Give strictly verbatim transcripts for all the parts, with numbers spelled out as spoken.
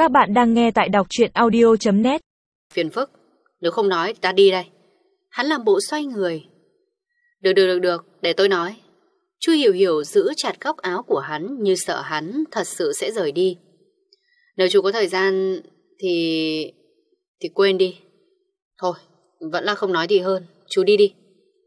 Các bạn đang nghe tại đọc truyện audio chấm net. Phiền phức, nếu không nói ta đi đây. Hắn làm bộ xoay người. Được được được được, để tôi nói. Chu Hiểu Hiểu giữ chặt góc áo của hắn như sợ hắn thật sự sẽ rời đi. Nếu chú có thời gian thì... thì quên đi. Thôi, vẫn là không nói gì hơn. Chú đi đi.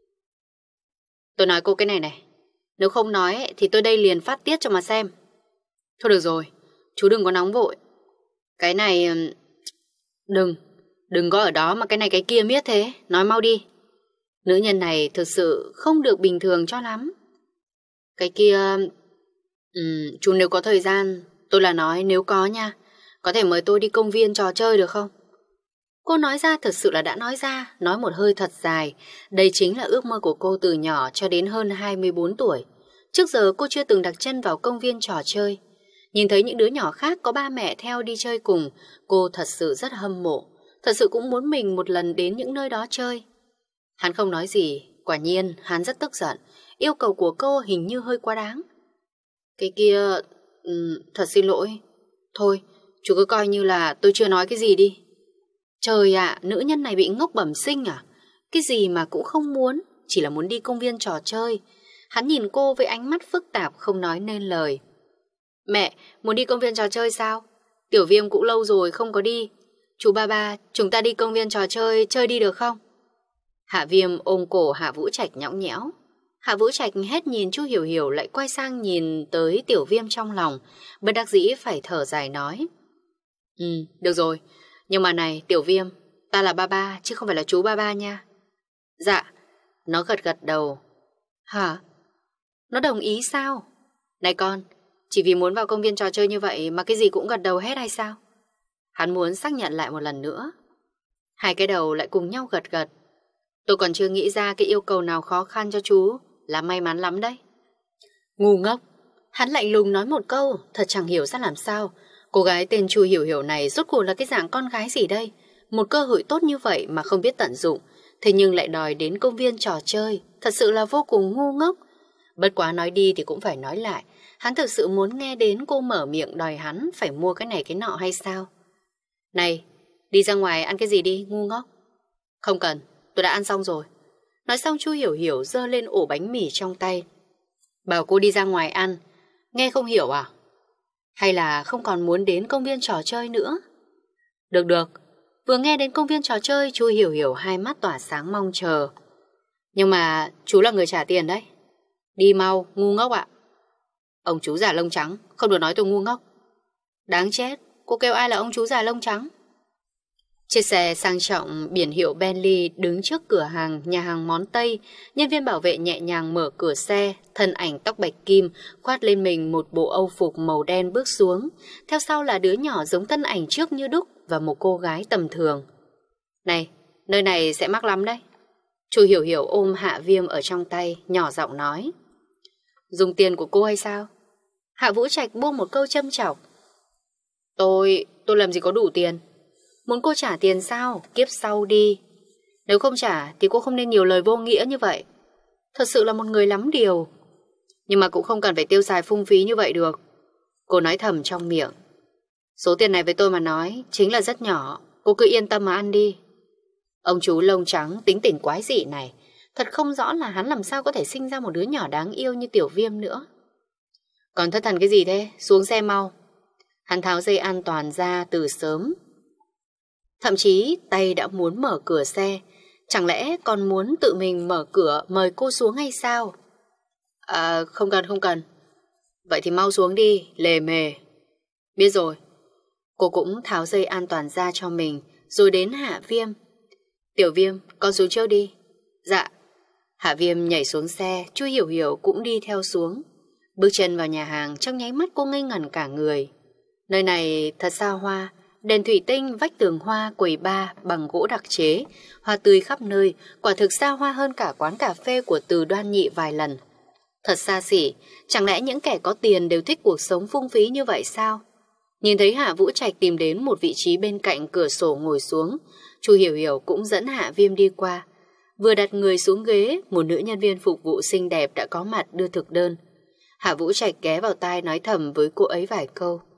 Tôi nói cô cái này này. Nếu không nói thì tôi đây liền phát tiết cho mà xem. Thôi được rồi, chú đừng có nóng vội. Cái này... Đừng, đừng có ở đó mà cái này cái kia miết thế. Nói mau đi. Nữ nhân này thực sự không được bình thường cho lắm. Cái kia... Ừ, chú nếu có thời gian, tôi là nói nếu có nha, có thể mời tôi đi công viên trò chơi được không? Cô nói ra thật sự là đã nói ra, nói một hơi thật dài. Đây chính là ước mơ của cô từ nhỏ cho đến hơn hai mươi bốn tuổi. Trước giờ cô chưa từng đặt chân vào công viên trò chơi. Nhìn thấy những đứa nhỏ khác có ba mẹ theo đi chơi cùng, cô thật sự rất hâm mộ. Thật sự cũng muốn mình một lần đến những nơi đó chơi. Hắn không nói gì, quả nhiên hắn rất tức giận. Yêu cầu của cô hình như hơi quá đáng. Cái kia... Um, thật xin lỗi. Thôi, chú cứ coi như là tôi chưa nói cái gì đi. Trời ạ, nữ nhân này bị ngốc bẩm sinh à? Cái gì mà cũng không muốn, chỉ là muốn đi công viên trò chơi. Hắn nhìn cô với ánh mắt phức tạp không nói nên lời. Mẹ, muốn đi công viên trò chơi sao? Tiểu Viêm cũng lâu rồi không có đi. Chú ba ba, chúng ta đi công viên trò chơi, chơi đi được không? Hạ Viêm ôm cổ Hạ Vũ Trạch nhõng nhẽo. Hạ Vũ Trạch hết nhìn Chu Hiểu Hiểu lại quay sang nhìn tới Tiểu Viêm trong lòng, bất đắc dĩ phải thở dài nói. Ừ, được rồi. Nhưng mà này, Tiểu Viêm, ta là ba ba chứ không phải là chú ba ba nha. Dạ. Nó gật gật đầu. Hả? Nó đồng ý sao? Này con, chỉ vì muốn vào công viên trò chơi như vậy mà cái gì cũng gật đầu hết hay sao? Hắn muốn xác nhận lại một lần nữa. Hai cái đầu lại cùng nhau gật gật. Tôi còn chưa nghĩ ra cái yêu cầu nào khó khăn cho chú, là may mắn lắm đấy. Ngu ngốc. Hắn lạnh lùng nói một câu, thật chẳng hiểu ra làm sao. Cô gái tên Chu Hiểu Hiểu này rốt cuộc là cái dạng con gái gì đây? Một cơ hội tốt như vậy mà không biết tận dụng, thế nhưng lại đòi đến công viên trò chơi, thật sự là vô cùng ngu ngốc. Bất quá nói đi thì cũng phải nói lại, hắn thực sự muốn nghe đến cô mở miệng đòi hắn phải mua cái này cái nọ hay sao? Này, đi ra ngoài ăn cái gì đi, ngu ngốc. Không cần, tôi đã ăn xong rồi. Nói xong Chu Hiểu Hiểu giơ lên ổ bánh mì trong tay. Bảo cô đi ra ngoài ăn, nghe không hiểu à? Hay là không còn muốn đến công viên trò chơi nữa? Được được. Vừa nghe đến công viên trò chơi, Chu Hiểu Hiểu hai mắt tỏa sáng mong chờ. Nhưng mà chú là người trả tiền đấy. Đi mau, ngu ngốc ạ. Ông chú già lông trắng, không được nói tôi ngu ngốc. Đáng chết, cô kêu ai là ông chú già lông trắng? Chiếc xe sang trọng biển hiệu Bentley đứng trước cửa hàng nhà hàng món Tây. Nhân viên bảo vệ nhẹ nhàng mở cửa xe, thân ảnh tóc bạch kim khoác lên mình một bộ âu phục màu đen bước xuống. Theo sau là đứa nhỏ giống thân ảnh trước như đúc và một cô gái tầm thường. Này, nơi này sẽ mắc lắm đấy. Chu Hiểu Hiểu ôm Hạ Viêm ở trong tay, nhỏ giọng nói. Dùng tiền của cô hay sao? Hạ Vũ Trạch buông một câu châm chọc. Tôi, tôi làm gì có đủ tiền. Muốn cô trả tiền sao? Kiếp sau đi. Nếu không trả thì cô không nên nhiều lời vô nghĩa như vậy. Thật sự là một người lắm điều. Nhưng mà cũng không cần phải tiêu xài phung phí như vậy được. Cô nói thầm trong miệng. Số tiền này với tôi mà nói chính là rất nhỏ. Cô cứ yên tâm mà ăn đi. Ông chú lông trắng tính tình quái dị này, thật không rõ là hắn làm sao có thể sinh ra một đứa nhỏ đáng yêu như Tiểu Viêm nữa. Còn thất thần cái gì thế? Xuống xe mau. Hắn tháo dây an toàn ra từ sớm. Thậm chí tay đã muốn mở cửa xe. Chẳng lẽ còn muốn tự mình mở cửa mời cô xuống hay sao? À, không cần không cần. Vậy thì mau xuống đi, lề mề. Biết rồi. Cô cũng tháo dây an toàn ra cho mình, rồi đến Hạ Viêm. Tiểu Viêm, con xuống trước đi. Dạ. Hạ Viêm nhảy xuống xe, Chu Hiểu Hiểu cũng đi theo xuống. Bước chân vào nhà hàng, trong nháy mắt cô ngây ngẩn cả người. Nơi này thật xa hoa. Đèn thủy tinh, vách tường hoa, quầy bar bằng gỗ đặc chế, hoa tươi khắp nơi, quả thực xa hoa hơn cả quán cà phê của Từ Đoan Nhị vài lần. Thật xa xỉ, chẳng lẽ những kẻ có tiền đều thích cuộc sống phung phí như vậy sao? Nhìn thấy Hạ Vũ Trạch tìm đến một vị trí bên cạnh cửa sổ ngồi xuống, Chu Hiểu Hiểu cũng dẫn Hạ Viêm đi qua. Vừa đặt người xuống ghế, một nữ nhân viên phục vụ xinh đẹp đã có mặt đưa thực đơn. Hạ Vũ Trạch ghé vào tai nói thầm với cô ấy vài câu.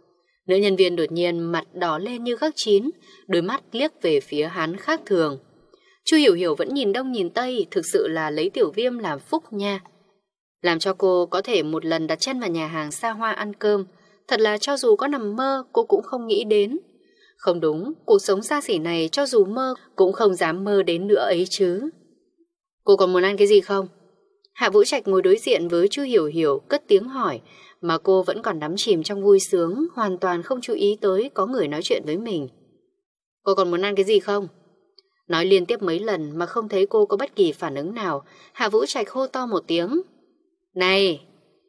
Nữ nhân viên đột nhiên mặt đỏ lên như gấc chín, đôi mắt liếc về phía hắn khác thường. Chu Hiểu Hiểu vẫn nhìn đông nhìn tây, thực sự là lấy Tiểu Viêm làm phúc nha. Làm cho cô có thể một lần đặt chân vào nhà hàng xa hoa ăn cơm, thật là cho dù có nằm mơ cô cũng không nghĩ đến. Không đúng, cuộc sống xa xỉ này cho dù mơ cũng không dám mơ đến nữa ấy chứ. Cô còn muốn ăn cái gì không? Hạ Vũ Trạch ngồi đối diện với Chu Hiểu Hiểu cất tiếng hỏi, mà cô vẫn còn đắm chìm trong vui sướng, hoàn toàn không chú ý tới có người nói chuyện với mình. Cô còn muốn ăn cái gì không? Nói liên tiếp mấy lần mà không thấy cô có bất kỳ phản ứng nào, Hạ Vũ Trạch hô to một tiếng. Này!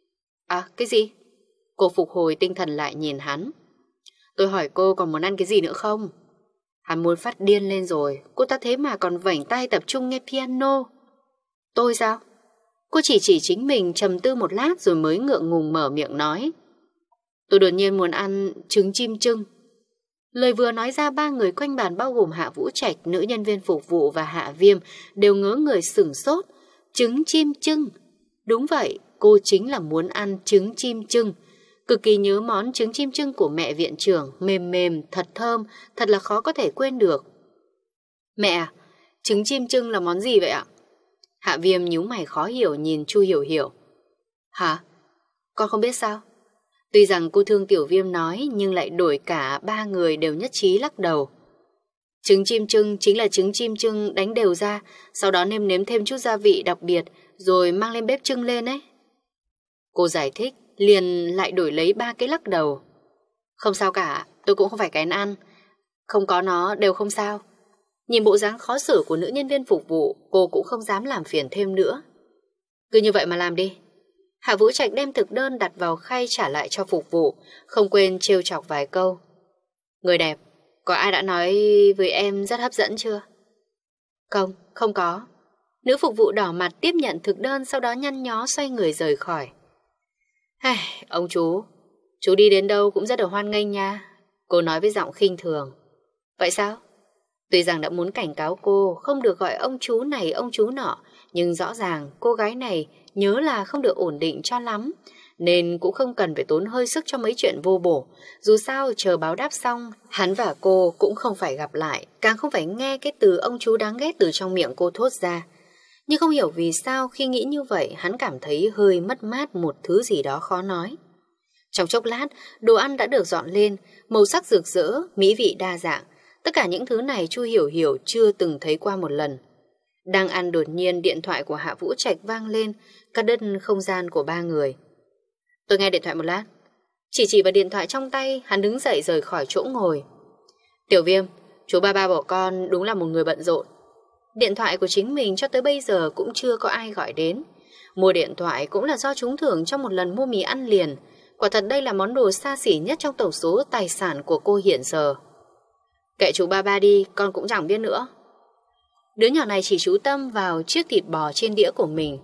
À, cái gì? Cô phục hồi tinh thần lại nhìn hắn. Tôi hỏi cô còn muốn ăn cái gì nữa không? Hắn muốn phát điên lên rồi, cô ta thế mà còn vảnh tay tập trung nghe piano. Tôi sao? Cô chỉ chỉ chính mình trầm tư một lát rồi mới ngượng ngùng mở miệng nói. Tôi đột nhiên muốn ăn trứng chim chưng. Lời vừa nói ra, ba người quanh bàn bao gồm Hạ Vũ Trạch, nữ nhân viên phục vụ và Hạ Viêm đều ngớ người sửng sốt. Trứng chim chưng. Đúng vậy, cô chính là muốn ăn trứng chim chưng. Cực kỳ nhớ món trứng chim chưng của mẹ viện trưởng, mềm mềm, thật thơm, thật là khó có thể quên được. Mẹ, trứng chim chưng là món gì vậy ạ? Hạ Viêm nhíu mày khó hiểu nhìn Chu Hiểu Hiểu. Hả? Con không biết sao? Tuy rằng cô thương Tiểu Viêm nói nhưng lại đổi cả ba người đều nhất trí lắc đầu. Trứng chim chưng chính là trứng chim chưng đánh đều ra, sau đó nêm nếm thêm chút gia vị đặc biệt rồi mang lên bếp chưng lên ấy. Cô giải thích, liền lại đổi lấy ba cái lắc đầu. Không sao cả, tôi cũng không phải kén ăn. Không có nó đều không sao. Nhìn bộ dáng khó xử của nữ nhân viên phục vụ, cô cũng không dám làm phiền thêm nữa. Cứ như vậy mà làm đi. Hạ Vũ Trạch đem thực đơn đặt vào khay trả lại cho phục vụ, không quên trêu chọc vài câu. Người đẹp, có ai đã nói với em rất hấp dẫn chưa? Không, không có. Nữ phục vụ đỏ mặt tiếp nhận thực đơn, sau đó nhăn nhó xoay người rời khỏi. Hey, ông chú, chú đi đến đâu cũng rất được hoan nghênh nha. Cô nói với giọng khinh thường. Vậy sao? Tuy rằng đã muốn cảnh cáo cô không được gọi ông chú này ông chú nọ, nhưng rõ ràng cô gái này nhớ là không được ổn định cho lắm, nên cũng không cần phải tốn hơi sức cho mấy chuyện vô bổ. Dù sao chờ báo đáp xong, hắn và cô cũng không phải gặp lại, càng không phải nghe cái từ ông chú đáng ghét từ trong miệng cô thốt ra. Nhưng không hiểu vì sao khi nghĩ như vậy, hắn cảm thấy hơi mất mát một thứ gì đó khó nói. Trong chốc lát, đồ ăn đã được dọn lên, màu sắc rực rỡ, mỹ vị đa dạng. Tất cả những thứ này Chu Hiểu Hiểu chưa từng thấy qua một lần. Đang ăn đột nhiên điện thoại của Hạ Vũ Trạch vang lên, cắt đứt không gian của ba người. Tôi nghe điện thoại một lát. Chỉ chỉ vào điện thoại trong tay, hắn đứng dậy rời khỏi chỗ ngồi. Tiểu Viêm, chú ba ba bỏ con đúng là một người bận rộn. Điện thoại của chính mình cho tới bây giờ cũng chưa có ai gọi đến. Mua điện thoại cũng là do trúng thưởng trong một lần mua mì ăn liền. Quả thật đây là món đồ xa xỉ nhất trong tổng số tài sản của cô hiện giờ. Kệ chú ba ba đi, con cũng chẳng biết nữa. Đứa nhỏ này chỉ chú tâm vào chiếc thịt bò trên đĩa của mình.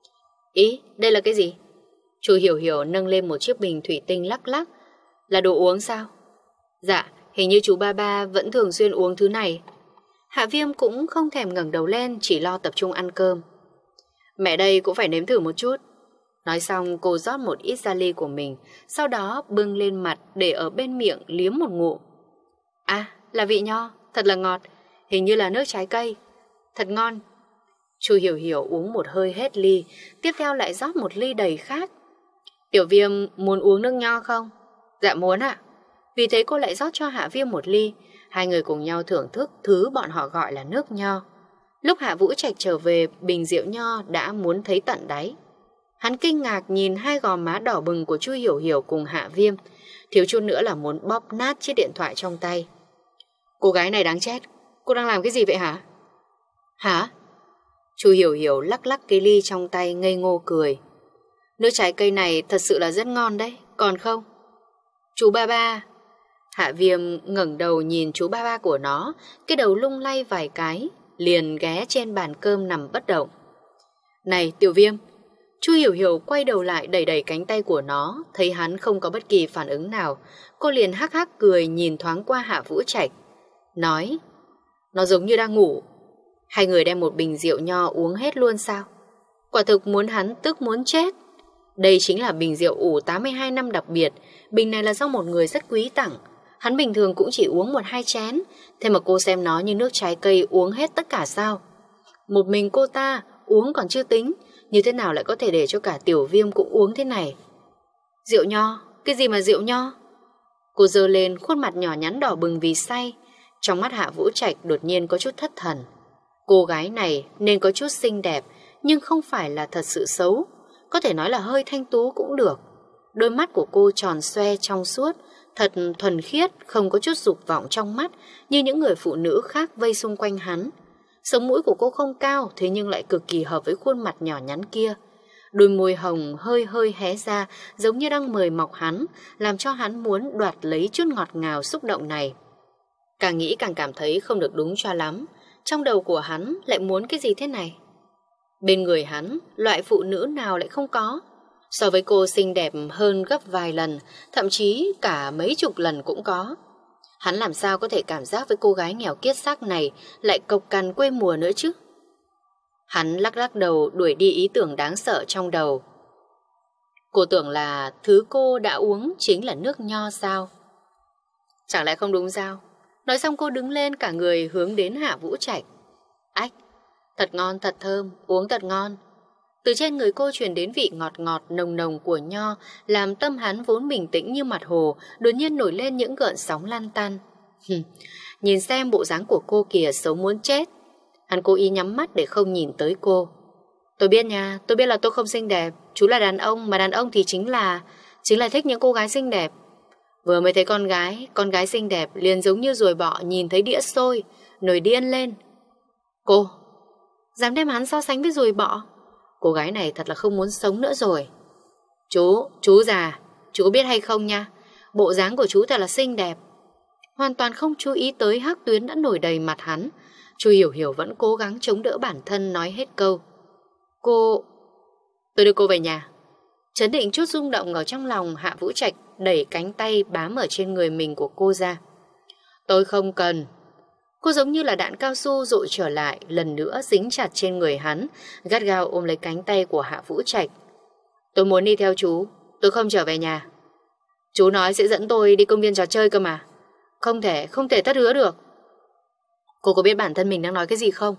Ý, đây là cái gì? Chu Hiểu Hiểu nâng lên một chiếc bình thủy tinh lắc lắc. Là đồ uống sao? Dạ, hình như chú ba ba vẫn thường xuyên uống thứ này. Hạ Viêm cũng không thèm ngẩng đầu lên, chỉ lo tập trung ăn cơm. Mẹ đây cũng phải nếm thử một chút. Nói xong cô rót một ít ra ly của mình, sau đó bưng lên mặt để ở bên miệng liếm một ngụm. À, là vị nho, thật là ngọt, hình như là nước trái cây. Thật ngon. Chu Hiểu Hiểu uống một hơi hết ly, tiếp theo lại rót một ly đầy khác. Tiểu Viêm muốn uống nước nho không? Dạ muốn ạ. Vì thế cô lại rót cho Hạ Viêm một ly. Hai người cùng nhau thưởng thức thứ bọn họ gọi là nước nho. Lúc Hạ Vũ Trạch trở về, bình rượu nho đã muốn thấy tận đáy. Hắn kinh ngạc nhìn hai gò má đỏ bừng của Chu Hiểu Hiểu cùng Hạ Viêm, thiếu chút nữa là muốn bóp nát chiếc điện thoại trong tay. Cô gái này đáng chết, cô đang làm cái gì vậy hả? Hả? Chu Hiểu Hiểu lắc lắc cái ly trong tay ngây ngô cười. Nước trái cây này thật sự là rất ngon đấy, còn không? Chú ba ba. Hạ Viêm ngẩng đầu nhìn chú ba ba của nó, cái đầu lung lay vài cái, liền ghé trên bàn cơm nằm bất động. Này Tiểu Viêm. Chu Hiểu Hiểu quay đầu lại đẩy đẩy cánh tay của nó, thấy hắn không có bất kỳ phản ứng nào, cô liền hắc hắc cười nhìn thoáng qua Hạ Vũ Trạch, nói: nó giống như đang ngủ. Hai người đem một bình rượu nho uống hết luôn sao? Quả thực muốn hắn tức muốn chết. Đây chính là bình rượu ủ tám mươi hai năm đặc biệt, Bình này là do một người rất quý tặng. Hắn bình thường cũng chỉ uống một hai chén, thế mà cô xem nó như nước trái cây uống hết tất cả sao? Một mình cô ta uống còn chưa tính, như thế nào lại có thể để cho cả Tiểu Viêm cũng uống thế này? Rượu nho? Cái gì mà rượu nho? Cô giơ lên, khuôn mặt nhỏ nhắn đỏ bừng vì say. Trong mắt Hạ Vũ Trạch đột nhiên có chút thất thần. Cô gái này nên có chút xinh đẹp, nhưng không phải là thật sự xấu. Có thể nói là hơi thanh tú cũng được. Đôi mắt của cô tròn xoe trong suốt, thật thuần khiết, không có chút dục vọng trong mắt như những người phụ nữ khác vây xung quanh hắn. Sống mũi của cô không cao, thế nhưng lại cực kỳ hợp với khuôn mặt nhỏ nhắn kia. Đôi môi hồng hơi hơi hé ra, giống như đang mời mọc hắn, làm cho hắn muốn đoạt lấy chút ngọt ngào xúc động này. Càng nghĩ càng cảm thấy không được đúng cho lắm. Trong đầu của hắn lại muốn cái gì thế này? Bên người hắn, loại phụ nữ nào lại không có? So với cô xinh đẹp hơn gấp vài lần, thậm chí cả mấy chục lần cũng có. Hắn làm sao có thể cảm giác với cô gái nghèo kiết xác này lại cộc cằn quê mùa nữa chứ? Hắn lắc lắc đầu đuổi đi ý tưởng đáng sợ trong đầu. Cô tưởng là thứ cô đã uống chính là nước nho sao? Chẳng lẽ không đúng sao? Nói xong cô đứng lên, cả người hướng đến Hạ Vũ Trạch. Ách, thật ngon, thật thơm, uống thật ngon. Từ trên người cô truyền đến vị ngọt ngọt nồng nồng của nho, làm tâm hắn vốn bình tĩnh như mặt hồ đột nhiên nổi lên những gợn sóng lan tan. Nhìn xem bộ dáng của cô kìa, xấu muốn chết. Hắn cố ý nhắm mắt để không nhìn tới cô. Tôi biết nha, tôi biết là tôi không xinh đẹp. Chú là đàn ông, mà đàn ông thì chính là Chính là thích những cô gái xinh đẹp. Vừa mới thấy con gái Con gái xinh đẹp liền giống như ruồi bọ nhìn thấy đĩa xôi, nổi điên lên. Cô dám đem hắn so sánh với ruồi bọ? Cô gái này thật là không muốn sống nữa rồi. Chú, chú già, chú có biết hay không nha, bộ dáng của chú thật là xinh đẹp. Hoàn toàn không chú ý tới hắc tuyến đã nổi đầy mặt hắn. Chu Hiểu Hiểu vẫn cố gắng chống đỡ bản thân nói hết câu. Cô... Tôi đưa cô về nhà. Chấn định chút rung động ở trong lòng, Hạ Vũ Trạch đẩy cánh tay bám ở trên người mình của cô ra. Tôi không cần. Cô giống như là đạn cao su dội trở lại, lần nữa dính chặt trên người hắn, gắt gao ôm lấy cánh tay của Hạ Vũ Trạch. Tôi muốn đi theo chú, tôi không trở về nhà. Chú nói sẽ dẫn tôi đi công viên trò chơi cơ mà. Không thể, không thể tất hứa được. Cô có biết bản thân mình đang nói cái gì không?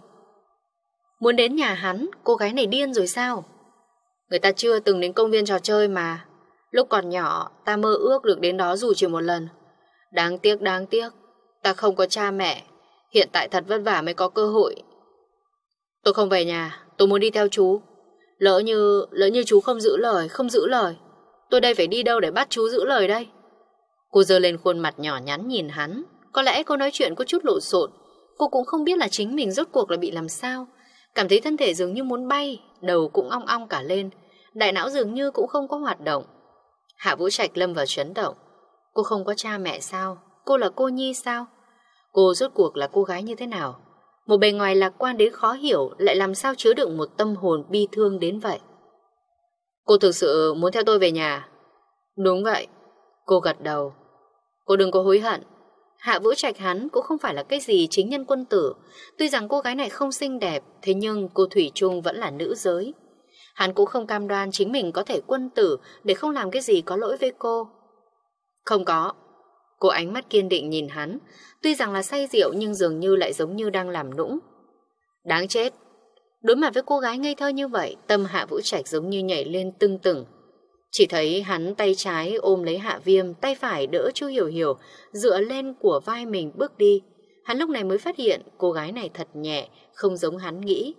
Muốn đến nhà hắn, cô gái này điên rồi sao? Người ta chưa từng đến công viên trò chơi mà. Lúc còn nhỏ, ta mơ ước được đến đó dù chỉ một lần. Đáng tiếc, đáng tiếc, ta không có cha mẹ. Hiện tại thật vất vả mới có cơ hội. Tôi không về nhà, tôi muốn đi theo chú. Lỡ như, lỡ như chú không giữ lời, không giữ lời, tôi đây phải đi đâu để bắt chú giữ lời đây? Cô giơ lên khuôn mặt nhỏ nhắn nhìn hắn. Có lẽ cô nói chuyện có chút lộn xộn. Cô cũng không biết là chính mình rốt cuộc là bị làm sao. Cảm thấy thân thể dường như muốn bay, đầu cũng ong ong cả lên, đại não dường như cũng không có hoạt động. Hạ Vũ Trạch lâm vào chấn động. Cô không có cha mẹ sao? Cô là cô nhi sao? Cô rốt cuộc là cô gái như thế nào? Một bề ngoài lạc quan đến khó hiểu, lại làm sao chứa đựng một tâm hồn bi thương đến vậy? Cô thực sự muốn theo tôi về nhà? Đúng vậy. Cô gật đầu. Cô đừng có hối hận. Hạ Vũ Trạch hắn cũng không phải là cái gì chính nhân quân tử. Tuy rằng cô gái này không xinh đẹp, thế nhưng cô thủy chung vẫn là nữ giới. Hắn cũng không cam đoan chính mình có thể quân tử để không làm cái gì có lỗi với cô. Không có. Cô ánh mắt kiên định nhìn hắn. Tuy rằng là say rượu nhưng dường như lại giống như đang làm nũng. Đáng chết. Đối mặt với cô gái ngây thơ như vậy, tâm Hạ Vũ Trạch giống như nhảy lên tưng tửng. Chỉ thấy hắn tay trái ôm lấy Hạ Viêm, tay phải đỡ Chu Hiểu Hiểu, dựa lên của vai mình bước đi. Hắn lúc này mới phát hiện cô gái này thật nhẹ, không giống hắn nghĩ.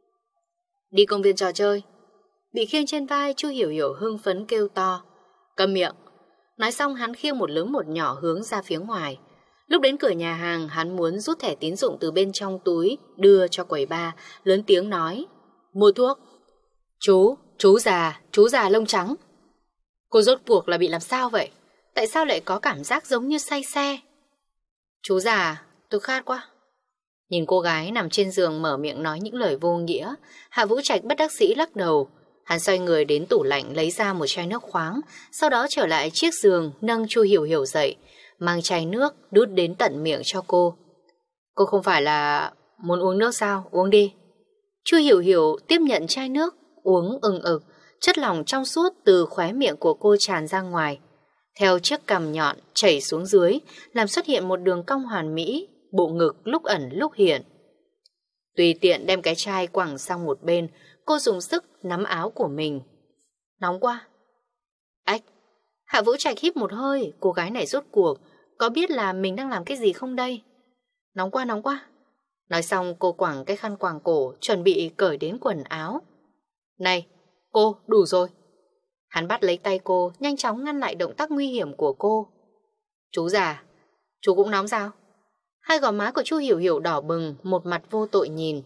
Đi công viên trò chơi. Bị khiêng trên vai, Chu Hiểu Hiểu hưng phấn kêu to. Câm miệng. Nói xong hắn khiêng một lớn một nhỏ hướng ra phía ngoài. Lúc đến cửa nhà hàng, hắn muốn rút thẻ tín dụng từ bên trong túi, đưa cho quầy bar, lớn tiếng nói. Mua thuốc. Chú, chú già, chú già lông trắng. Cô rốt cuộc là bị làm sao vậy? Tại sao lại có cảm giác giống như say xe? Chú già, tôi khát quá. Nhìn cô gái nằm trên giường mở miệng nói những lời vô nghĩa, Hạ Vũ Trạch bất đắc dĩ lắc đầu. Hắn xoay người đến tủ lạnh lấy ra một chai nước khoáng, sau đó trở lại chiếc giường nâng Chu Hiểu Hiểu dậy, mang chai nước đút đến tận miệng cho cô. Cô không phải là muốn uống nước sao? Uống đi. Chu Hiểu Hiểu tiếp nhận chai nước, uống ừng ực, chất lỏng trong suốt từ khóe miệng của cô tràn ra ngoài. theo chiếc cằm nhọn chảy xuống dưới, làm xuất hiện một đường cong hoàn mỹ, bộ ngực lúc ẩn lúc hiện. Tùy tiện đem cái chai quẳng sang một bên, cô dùng sức nắm áo của mình. Nóng quá. Ách. Hạ Vũ Trạch hít một hơi, cô gái này rốt cuộc có biết là mình đang làm cái gì không đây? Nóng quá, nóng quá. Nói xong cô quẳng cái khăn quàng cổ, chuẩn bị cởi đến quần áo. Này, cô, đủ rồi. Hắn bắt lấy tay cô, nhanh chóng ngăn lại động tác nguy hiểm của cô. Chú già, chú cũng nóng sao? Hai gò má của chú Hiểu Hiểu đỏ bừng, một mặt vô tội nhìn.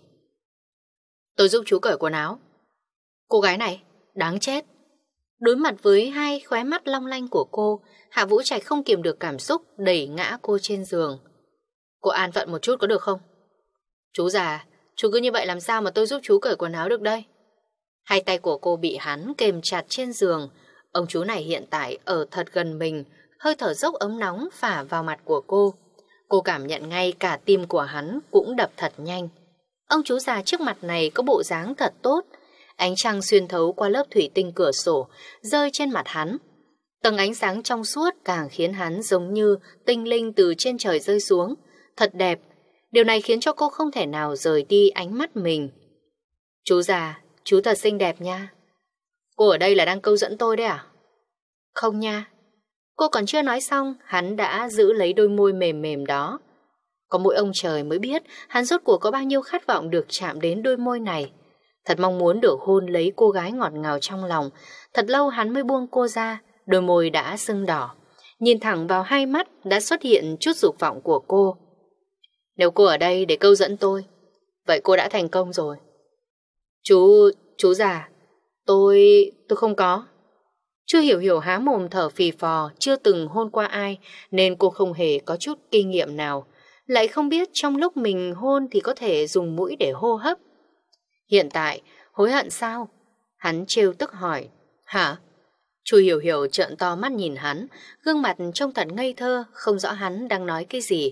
Tôi giúp chú cởi quần áo. Cô gái này, đáng chết. Đối mặt với hai khóe mắt long lanh của cô, Hạ Vũ Trạch không kiềm được cảm xúc, đẩy ngã cô trên giường. Cô an phận một chút có được không? Chú già, chú cứ như vậy làm sao mà tôi giúp chú cởi quần áo được đây? Hai tay của cô bị hắn kềm chặt trên giường. Ông chú này hiện tại ở thật gần mình, hơi thở dốc ấm nóng phả vào mặt của cô. Cô cảm nhận ngay cả tim của hắn cũng đập thật nhanh. Ông chú già trước mặt này có bộ dáng thật tốt. Ánh trăng xuyên thấu qua lớp thủy tinh cửa sổ, rơi trên mặt hắn. Tầng ánh sáng trong suốt càng khiến hắn giống như tinh linh từ trên trời rơi xuống. Thật đẹp. Điều này khiến cho cô không thể nào rời đi ánh mắt mình. Chú già, chú thật xinh đẹp nha. Cô ở đây là đang câu dẫn tôi đấy à? Không nha. Cô còn chưa nói xong, hắn đã giữ lấy đôi môi mềm mềm đó. Có mỗi ông trời mới biết hắn rốt cuộc có bao nhiêu khát vọng được chạm đến đôi môi này. Thật mong muốn được hôn lấy cô gái ngọt ngào trong lòng. Thật lâu hắn mới buông cô ra, đôi môi đã sưng đỏ. Nhìn thẳng vào hai mắt đã xuất hiện chút dục vọng của cô. Nếu cô ở đây để câu dẫn tôi, vậy cô đã thành công rồi. Chú, chú già, tôi, tôi không có. Chưa Hiểu Hiểu há mồm thở phì phò, chưa từng hôn qua ai, nên cô không hề có chút kinh nghiệm nào. Lại không biết trong lúc mình hôn thì có thể dùng mũi để hô hấp. Hiện tại, hối hận sao? Hắn trêu tức hỏi. Hả? Chu Hiểu Hiểu trợn to mắt nhìn hắn, gương mặt trông thật ngây thơ, không rõ hắn đang nói cái gì.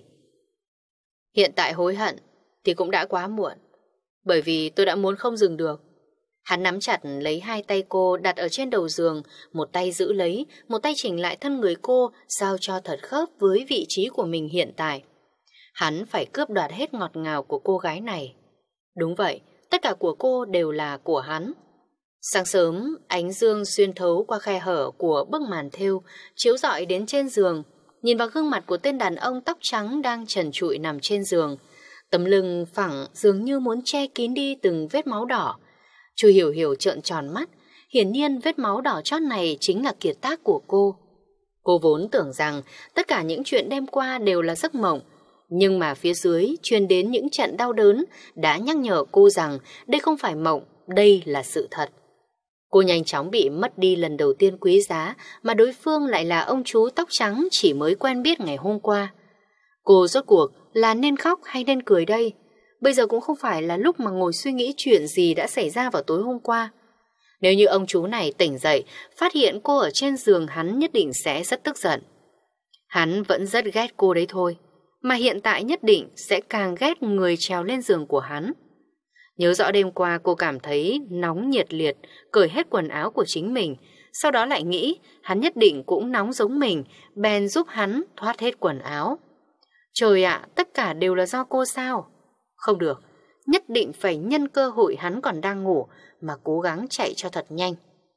Hiện tại hối hận thì cũng đã quá muộn, bởi vì tôi đã muốn không dừng được. Hắn nắm chặt lấy hai tay cô đặt ở trên đầu giường, một tay giữ lấy, một tay chỉnh lại thân người cô sao cho thật khớp với vị trí của mình hiện tại. Hắn phải cướp đoạt hết ngọt ngào của cô gái này. Đúng vậy, tất cả của cô đều là của hắn. Sáng sớm, ánh dương xuyên thấu qua khe hở của bức màn thêu, chiếu rọi đến trên giường. Nhìn vào gương mặt của tên đàn ông tóc trắng đang trần trụi nằm trên giường. Tấm lưng phẳng dường như muốn che kín đi từng vết máu đỏ. Chu Hiểu Hiểu trợn tròn mắt. Hiển nhiên vết máu đỏ chót này chính là kiệt tác của cô. Cô vốn tưởng rằng tất cả những chuyện đêm qua đều là giấc mộng. Nhưng mà phía dưới truyền đến những trận đau đớn đã nhắc nhở cô rằng đây không phải mộng, đây là sự thật. Cô nhanh chóng bị mất đi lần đầu tiên quý giá, mà đối phương lại là ông chú tóc trắng chỉ mới quen biết ngày hôm qua. Cô rốt cuộc là nên khóc hay nên cười đây? Bây giờ cũng không phải là lúc mà ngồi suy nghĩ chuyện gì đã xảy ra vào tối hôm qua. Nếu như ông chú này tỉnh dậy, phát hiện cô ở trên giường, hắn nhất định sẽ rất tức giận. Hắn vẫn rất ghét cô đấy thôi, mà hiện tại nhất định sẽ càng ghét người trèo lên giường của hắn. Nhớ rõ đêm qua cô cảm thấy nóng nhiệt liệt, cởi hết quần áo của chính mình, sau đó lại nghĩ hắn nhất định cũng nóng giống mình, bèn giúp hắn thoát hết quần áo. Trời ạ, tất cả đều là do cô sao? Không được, nhất định phải nhân cơ hội hắn còn đang ngủ mà cố gắng chạy cho thật nhanh.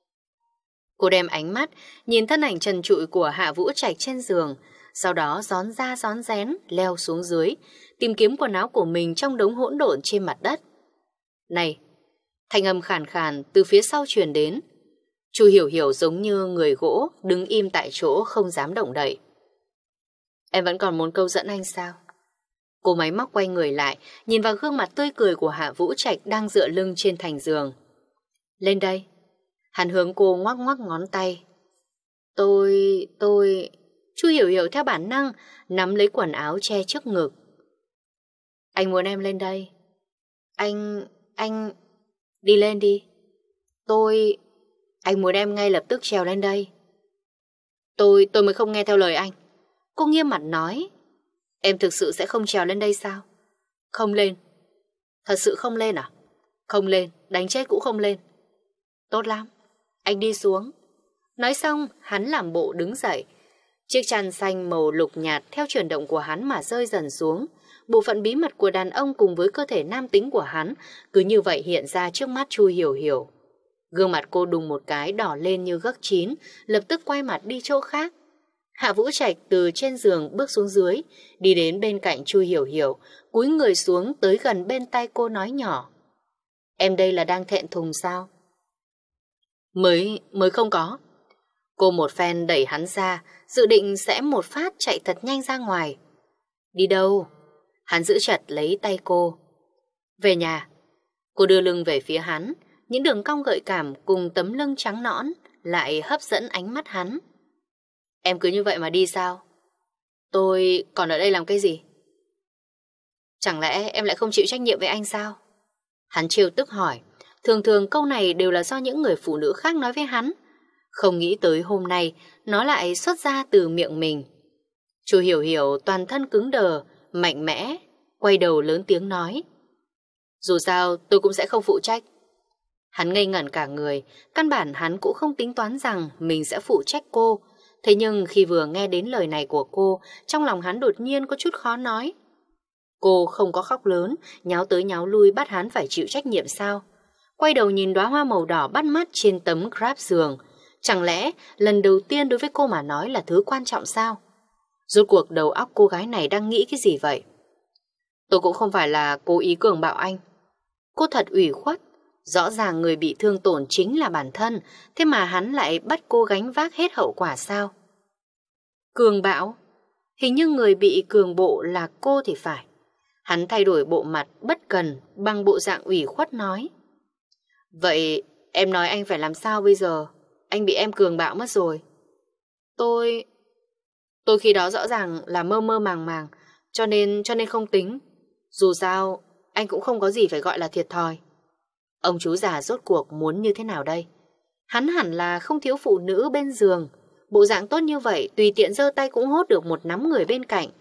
Cô đem ánh mắt nhìn thân ảnh trần trụi của Hạ Vũ Trạch trên giường, sau đó rón ra rón rén leo xuống dưới, tìm kiếm quần áo của mình trong đống hỗn độn trên mặt đất. Này! Thanh âm khàn khàn từ phía sau truyền đến. Chu Hiểu Hiểu giống như người gỗ, đứng im tại chỗ không dám động đậy. Em vẫn còn muốn câu dẫn anh sao? Cô máy móc quay người lại, nhìn vào gương mặt tươi cười của Hạ Vũ Trạch đang dựa lưng trên thành giường. Lên đây. Hắn hướng cô ngoắc ngoắc ngón tay. Tôi... tôi... Chu Hiểu Hiểu theo bản năng nắm lấy quần áo che trước ngực. Anh muốn em lên đây. Anh... anh... Đi lên đi. Tôi... Anh muốn em ngay lập tức trèo lên đây. Tôi... tôi mới không nghe theo lời anh. Cô nghiêm mặt nói. Em thực sự sẽ không trèo lên đây sao? Không lên. Thật sự không lên à? Không lên, đánh chết cũng không lên. Tốt lắm, anh đi xuống. Nói xong, hắn làm bộ đứng dậy. Chiếc chăn xanh màu lục nhạt theo chuyển động của hắn mà rơi dần xuống. Bộ phận bí mật của đàn ông cùng với cơ thể nam tính của hắn cứ như vậy hiện ra trước mắt Chu Hiểu Hiểu. Gương mặt cô đùng một cái đỏ lên như gấc chín, lập tức quay mặt đi chỗ khác. Hạ Vũ Trạch từ trên giường bước xuống dưới, đi đến bên cạnh Chu Hiểu Hiểu, cúi người xuống tới gần bên tay cô nói nhỏ. Em đây là đang thẹn thùng sao? Mới, mới không có. Cô một phen đẩy hắn ra, dự định sẽ một phát chạy thật nhanh ra ngoài. Đi đâu? Hắn giữ chặt lấy tay cô. Về nhà. Cô đưa lưng về phía hắn, những đường cong gợi cảm cùng tấm lưng trắng nõn lại hấp dẫn ánh mắt hắn. Em cứ như vậy mà đi sao? Tôi còn ở đây làm cái gì? Chẳng lẽ em lại không chịu trách nhiệm với anh sao? Hắn trêu tức hỏi. Thường thường câu này đều là do những người phụ nữ khác nói với hắn. Không nghĩ tới hôm nay nó lại xuất ra từ miệng mình. Chu Hiểu Hiểu toàn thân cứng đờ, mạnh mẽ, quay đầu lớn tiếng nói. Dù sao tôi cũng sẽ không phụ trách. Hắn ngây ngẩn cả người, căn bản hắn cũng không tính toán rằng mình sẽ phụ trách cô. Thế nhưng khi vừa nghe đến lời này của cô, trong lòng hắn đột nhiên có chút khó nói. Cô không có khóc lớn, nháo tới nháo lui bắt hắn phải chịu trách nhiệm sao? Quay đầu nhìn đóa hoa màu đỏ bắt mắt trên tấm grab giường. Chẳng lẽ lần đầu tiên đối với cô mà nói là thứ quan trọng sao? Rốt cuộc đầu óc cô gái này đang nghĩ cái gì vậy? Tôi cũng không phải là cố ý cường bạo anh. Cô thật ủy khuất. Rõ ràng người bị thương tổn chính là bản thân, thế mà hắn lại bắt cô gánh vác hết hậu quả sao? Cường bạo? Hình như người bị cường bộ là cô thì phải. Hắn thay đổi bộ mặt bất cần bằng bộ dạng ủy khuất nói. Vậy em nói anh phải làm sao bây giờ? Anh bị em cường bạo mất rồi. Tôi... Tôi khi đó rõ ràng là mơ mơ màng màng, cho nên cho nên không tính. Dù sao, anh cũng không có gì phải gọi là thiệt thòi. Ông chú già rốt cuộc muốn như thế nào đây? Hắn hẳn là không thiếu phụ nữ bên giường. Bộ dạng tốt như vậy, tùy tiện giơ tay cũng hốt được một nắm người bên cạnh.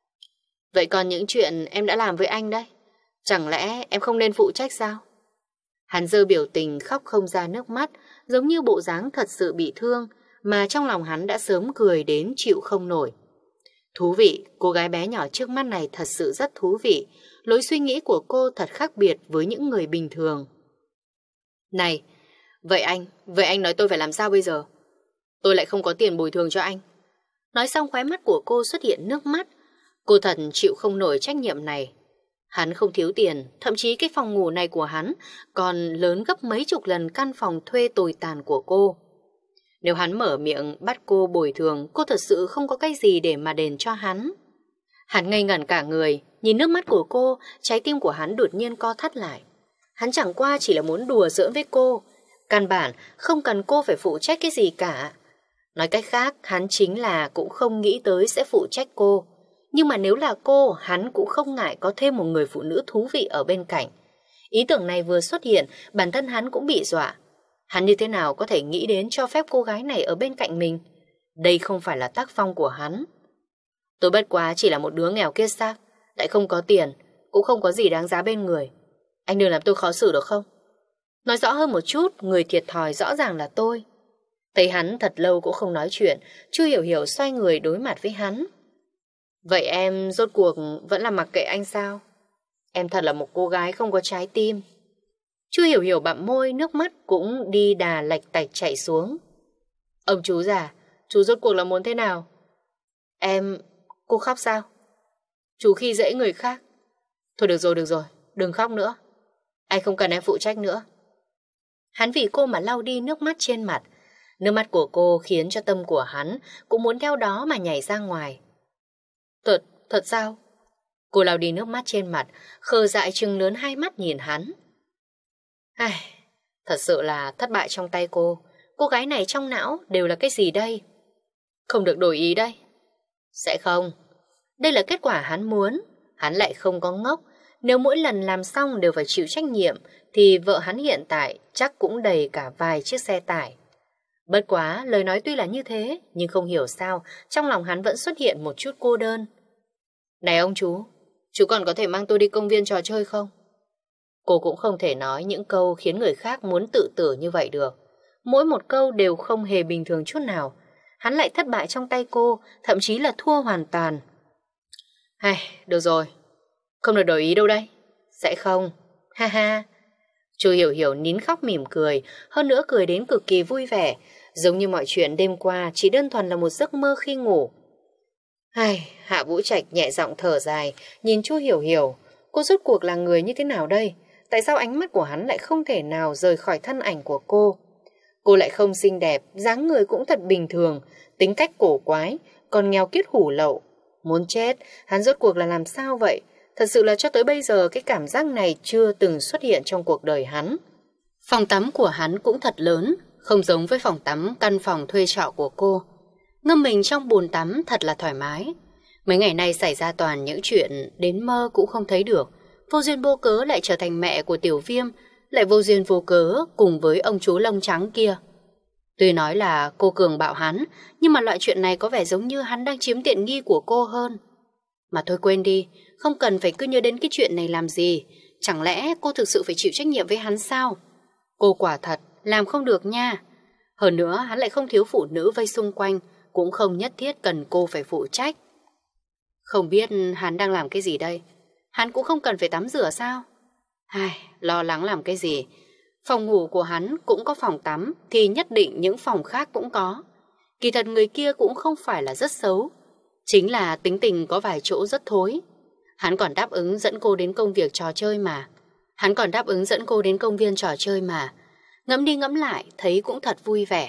Vậy còn những chuyện em đã làm với anh đây? Chẳng lẽ em không nên phụ trách sao? Hắn giơ biểu tình khóc không ra nước mắt, giống như bộ dáng thật sự bị thương, mà trong lòng hắn đã sớm cười đến chịu không nổi. Thú vị, cô gái bé nhỏ trước mắt này thật sự rất thú vị. Lối suy nghĩ của cô thật khác biệt với những người bình thường. Này, vậy anh, vậy anh nói tôi phải làm sao bây giờ? Tôi lại không có tiền bồi thường cho anh. Nói xong khóe mắt của cô xuất hiện nước mắt. Cô thật chịu không nổi trách nhiệm này. Hắn không thiếu tiền, thậm chí cái phòng ngủ này của hắn còn lớn gấp mấy chục lần căn phòng thuê tồi tàn của cô. Nếu hắn mở miệng bắt cô bồi thường, cô thật sự không có cái gì để mà đền cho hắn. Hắn ngây ngẩn cả người, nhìn nước mắt của cô, trái tim của hắn đột nhiên co thắt lại. Hắn chẳng qua chỉ là muốn đùa giỡn với cô, căn bản không cần cô phải phụ trách cái gì cả. Nói cách khác, hắn chính là cũng không nghĩ tới sẽ phụ trách cô. Nhưng mà nếu là cô, hắn cũng không ngại có thêm một người phụ nữ thú vị ở bên cạnh. Ý tưởng này vừa xuất hiện, bản thân hắn cũng bị dọa. Hắn như thế nào có thể nghĩ đến cho phép cô gái này ở bên cạnh mình? Đây không phải là tác phong của hắn. Tôi bất quá chỉ là một đứa nghèo kiết xác, lại không có tiền, cũng không có gì đáng giá bên người. Anh đừng làm tôi khó xử được không? Nói rõ hơn một chút, người thiệt thòi rõ ràng là tôi. Thấy hắn thật lâu cũng không nói chuyện, Chu Hiểu Hiểu xoay người đối mặt với hắn. Vậy em rốt cuộc vẫn là mặc kệ anh sao? Em thật là một cô gái không có trái tim. Chu Hiểu Hiểu bặm môi, nước mắt cũng đi đà lạch tạch chạy xuống. Ông chú già, chú rốt cuộc là muốn thế nào? Em... Cô khóc sao? Chú khi dễ người khác. Thôi được rồi, được rồi, đừng khóc nữa. Anh không cần em phụ trách nữa. Hắn vì cô mà lau đi nước mắt trên mặt. Nước mắt của cô khiến cho tâm của hắn cũng muốn theo đó mà nhảy ra ngoài. Thật, thật sao? Cô lau đi nước mắt trên mặt, khờ dại trừng lớn hai mắt nhìn hắn. Ai, thật sự là thất bại trong tay cô. Cô gái này trong não đều là cái gì đây? Không được đổi ý đây. Sẽ không. Đây là kết quả hắn muốn. Hắn lại không có ngốc. Nếu mỗi lần làm xong đều phải chịu trách nhiệm thì vợ hắn hiện tại chắc cũng đầy cả vài chiếc xe tải. Bất quá, lời nói tuy là như thế, nhưng không hiểu sao trong lòng hắn vẫn xuất hiện một chút cô đơn. Này ông chú, chú còn có thể mang tôi đi công viên trò chơi không? Cô cũng không thể nói những câu khiến người khác muốn tự tử như vậy được. Mỗi một câu đều không hề bình thường chút nào. hắn lại thất bại trong tay cô, thậm chí là thua hoàn toàn. Ai, được rồi, không được đổi ý đâu đây. Sẽ không, ha ha. Chu Hiểu Hiểu nín khóc mỉm cười, hơn nữa cười đến cực kỳ vui vẻ, giống như mọi chuyện đêm qua chỉ đơn thuần là một giấc mơ khi ngủ. Ai, Hạ Vũ Trạch nhẹ giọng thở dài, nhìn Chu Hiểu Hiểu, cô rốt cuộc là người như thế nào đây? Tại sao ánh mắt của hắn lại không thể nào rời khỏi thân ảnh của cô? Cô lại không xinh đẹp, dáng người cũng thật bình thường, tính cách cổ quái, còn nghèo kiết hủ lậu. Muốn chết, hắn rốt cuộc là làm sao vậy? Thật sự là cho tới bây giờ cái cảm giác này chưa từng xuất hiện trong cuộc đời hắn. Phòng tắm của hắn cũng thật lớn, không giống với phòng tắm căn phòng thuê trọ của cô. Ngâm mình trong bồn tắm thật là thoải mái. Mấy ngày nay xảy ra toàn những chuyện đến mơ cũng không thấy được. Vô duyên vô cớ lại trở thành mẹ của Tiểu Viêm, lại vô duyên vô cớ cùng với ông chú lông trắng kia. Tuy nói là cô cường bạo hắn, nhưng mà loại chuyện này có vẻ giống như hắn đang chiếm tiện nghi của cô hơn. Mà thôi quên đi, không cần phải cứ nhớ đến cái chuyện này làm gì. Chẳng lẽ cô thực sự phải chịu trách nhiệm với hắn sao? Cô quả thật làm không được nha. Hơn nữa hắn lại không thiếu phụ nữ vây xung quanh, cũng không nhất thiết cần cô phải phụ trách. Không biết hắn đang làm cái gì đây? Hắn cũng không cần phải tắm rửa sao? Ai, lo lắng làm cái gì? Phòng ngủ của hắn cũng có phòng tắm, thì nhất định những phòng khác cũng có. Kỳ thật người kia cũng không phải là rất xấu, chính là tính tình có vài chỗ rất thối. Hắn còn đáp ứng dẫn cô đến công việc trò chơi mà. Hắn còn đáp ứng dẫn cô đến công viên trò chơi mà. Ngẫm đi ngẫm lại, thấy cũng thật vui vẻ.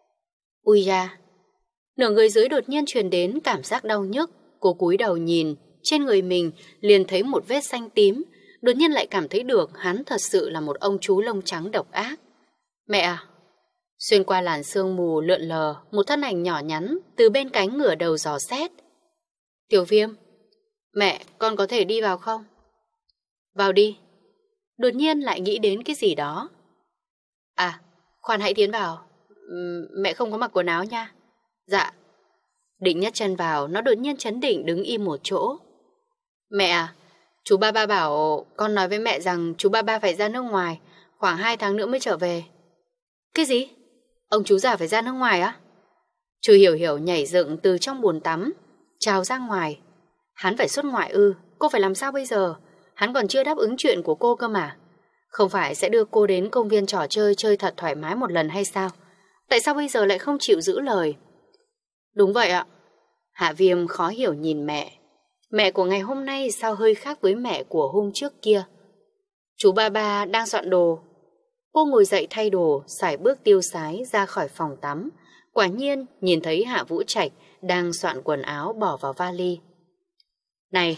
Ui da! Nửa người dưới đột nhiên truyền đến cảm giác đau nhức. Cô cúi đầu nhìn, trên người mình liền thấy một vết xanh tím. Đột nhiên lại cảm thấy được hắn thật sự là một ông chú lông trắng độc ác. Mẹ à! Xuyên qua làn sương mù lượn lờ, một thân ảnh nhỏ nhắn từ bên cánh ngửa đầu dò xét. Tiểu Viêm! Mẹ, con có thể đi vào không? Vào đi. Đột nhiên lại nghĩ đến cái gì đó. À, khoan hãy tiến vào. Uhm, mẹ không có mặc quần áo nha. Dạ. Định nhấc chân vào, nó đột nhiên chấn định đứng im một chỗ. Mẹ à, chú ba ba bảo con nói với mẹ rằng chú ba ba phải ra nước ngoài, khoảng hai tháng nữa mới trở về. Cái gì? Ông chú già phải ra nước ngoài á? Chú Hiểu Hiểu nhảy dựng từ trong bồn tắm, trào ra ngoài. Hắn phải xuất ngoại ư? Cô phải làm sao bây giờ? Hắn còn chưa đáp ứng chuyện của cô cơ mà. Không phải sẽ đưa cô đến công viên trò chơi chơi thật thoải mái một lần hay sao? Tại sao bây giờ lại không chịu giữ lời? Đúng vậy ạ. Hạ Viêm khó hiểu nhìn mẹ. Mẹ của ngày hôm nay sao hơi khác với mẹ của hôm trước kia? Chú ba ba đang soạn đồ. Cô ngồi dậy thay đồ, sải bước tiêu sái ra khỏi phòng tắm. Quả nhiên nhìn thấy Hạ Vũ Trạch đang soạn quần áo bỏ vào vali. Này,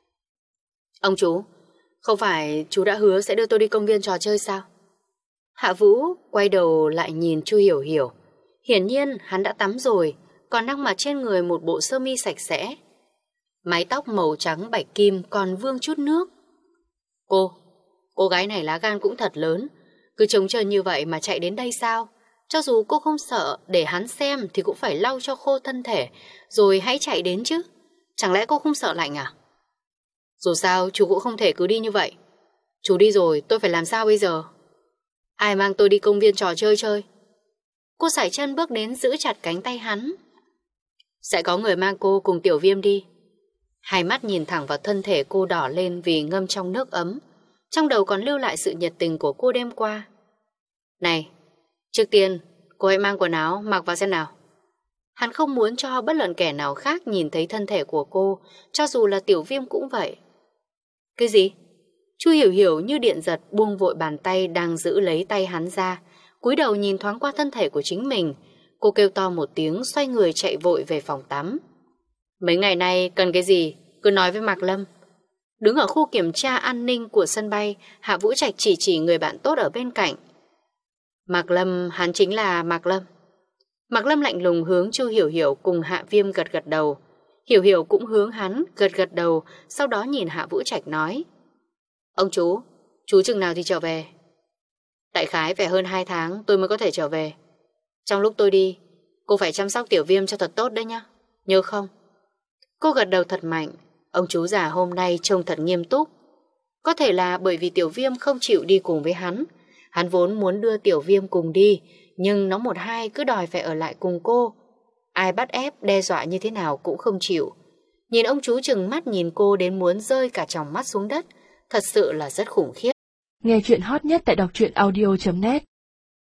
ông chú, không phải chú đã hứa sẽ đưa tôi đi công viên trò chơi sao? Hạ Vũ quay đầu lại nhìn Chu Hiểu Hiểu. Hiển nhiên hắn đã tắm rồi, còn đang mặc trên người một bộ sơ mi sạch sẽ. Mái tóc màu trắng bạch kim còn vương chút nước. Cô, cô gái này lá gan cũng thật lớn. Cứ trông chờ như vậy mà chạy đến đây sao? Cho dù cô không sợ để hắn xem thì cũng phải lau cho khô thân thể, rồi hãy chạy đến chứ. Chẳng lẽ cô không sợ lạnh à? Dù sao chú cũng không thể cứ đi như vậy. Chú đi rồi tôi phải làm sao bây giờ? Ai mang tôi đi công viên trò chơi chơi? Cô sải chân bước đến giữ chặt cánh tay hắn. Sẽ có người mang cô cùng Tiểu Viêm đi. Hai mắt nhìn thẳng vào thân thể cô đỏ lên vì ngâm trong nước ấm. Trong đầu còn lưu lại sự nhiệt tình của cô đêm qua. Này, trước tiên cô hãy mang quần áo mặc vào xem nào. Hắn không muốn cho bất luận kẻ nào khác nhìn thấy thân thể của cô, cho dù là Tiểu Viêm cũng vậy. Cái gì? Chu Hiểu Hiểu như điện giật buông vội bàn tay đang giữ lấy tay hắn ra, cúi đầu nhìn thoáng qua thân thể của chính mình. Cô kêu to một tiếng, xoay người chạy vội về phòng tắm. Mấy ngày nay cần cái gì cứ nói với Mạc Lâm. Đứng ở khu kiểm tra an ninh của sân bay, Hạ Vũ Trạch chỉ chỉ người bạn tốt ở bên cạnh. Mạc Lâm, hắn chính là Mạc Lâm. Mạc Lâm lạnh lùng hướng Chu Hiểu Hiểu cùng Hạ Viêm gật gật đầu. Hiểu Hiểu cũng hướng hắn gật gật đầu, sau đó nhìn Hạ Vũ Trạch nói. Ông chú, chú chừng nào thì trở về? Đại khái phải hơn hai tháng tôi mới có thể trở về. Trong lúc tôi đi, cô phải chăm sóc Tiểu Viêm cho thật tốt đấy nhá. Nhớ không? Cô gật đầu thật mạnh. Ông chú già hôm nay trông thật nghiêm túc. Có thể là bởi vì Tiểu Viêm không chịu đi cùng với hắn. Hắn vốn muốn đưa Tiểu Viêm cùng đi, nhưng nó một hai cứ đòi phải ở lại cùng cô. Ai bắt ép, đe dọa như thế nào cũng không chịu. Nhìn ông chú trừng mắt nhìn cô đến muốn rơi cả tròng mắt xuống đất. Thật sự là rất khủng khiếp. Nghe chuyện hot nhất tại đọc truyện audio chấm net.